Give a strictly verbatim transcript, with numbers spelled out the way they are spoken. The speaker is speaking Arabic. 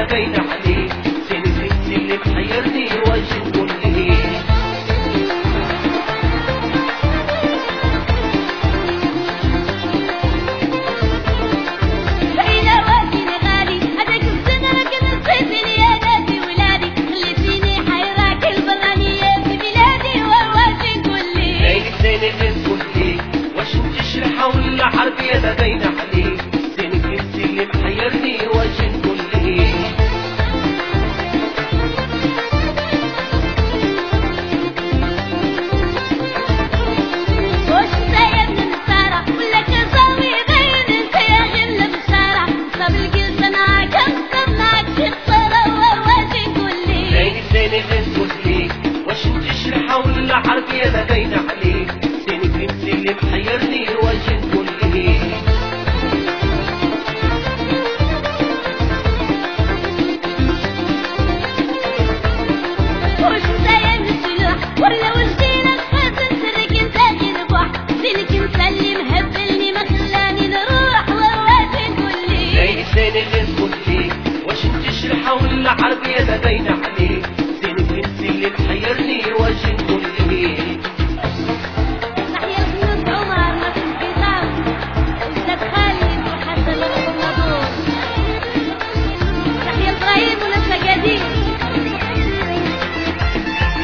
باين عليك، زين البنت اللي محيرني واش نقول ليه. ولا حربي انا باين عليك، زين البنت اللي محيرني واش نقول ليه. واش انت يا ابن النصارى ولا كزاوي باين انت يا غير بشارة، صاب الجلسة معاك نصاب معاك تخسر واش نقول ليه. زين زين نقول ليك، واش انت شرحة ولا حربي انا باين عليك، زين البنت اللي محيرني واش نقول ليه. واش انت يا ابن الشلوح ولا واش دينك فاتن سرك انت غير بوح، زينك انت اللي مهبلني ما خلاني نروح واش نقول ليه. زين زين نقول ليك، واش انت شرحة ولا حربي انا باين عليك، زين البنت اللي محيرني واش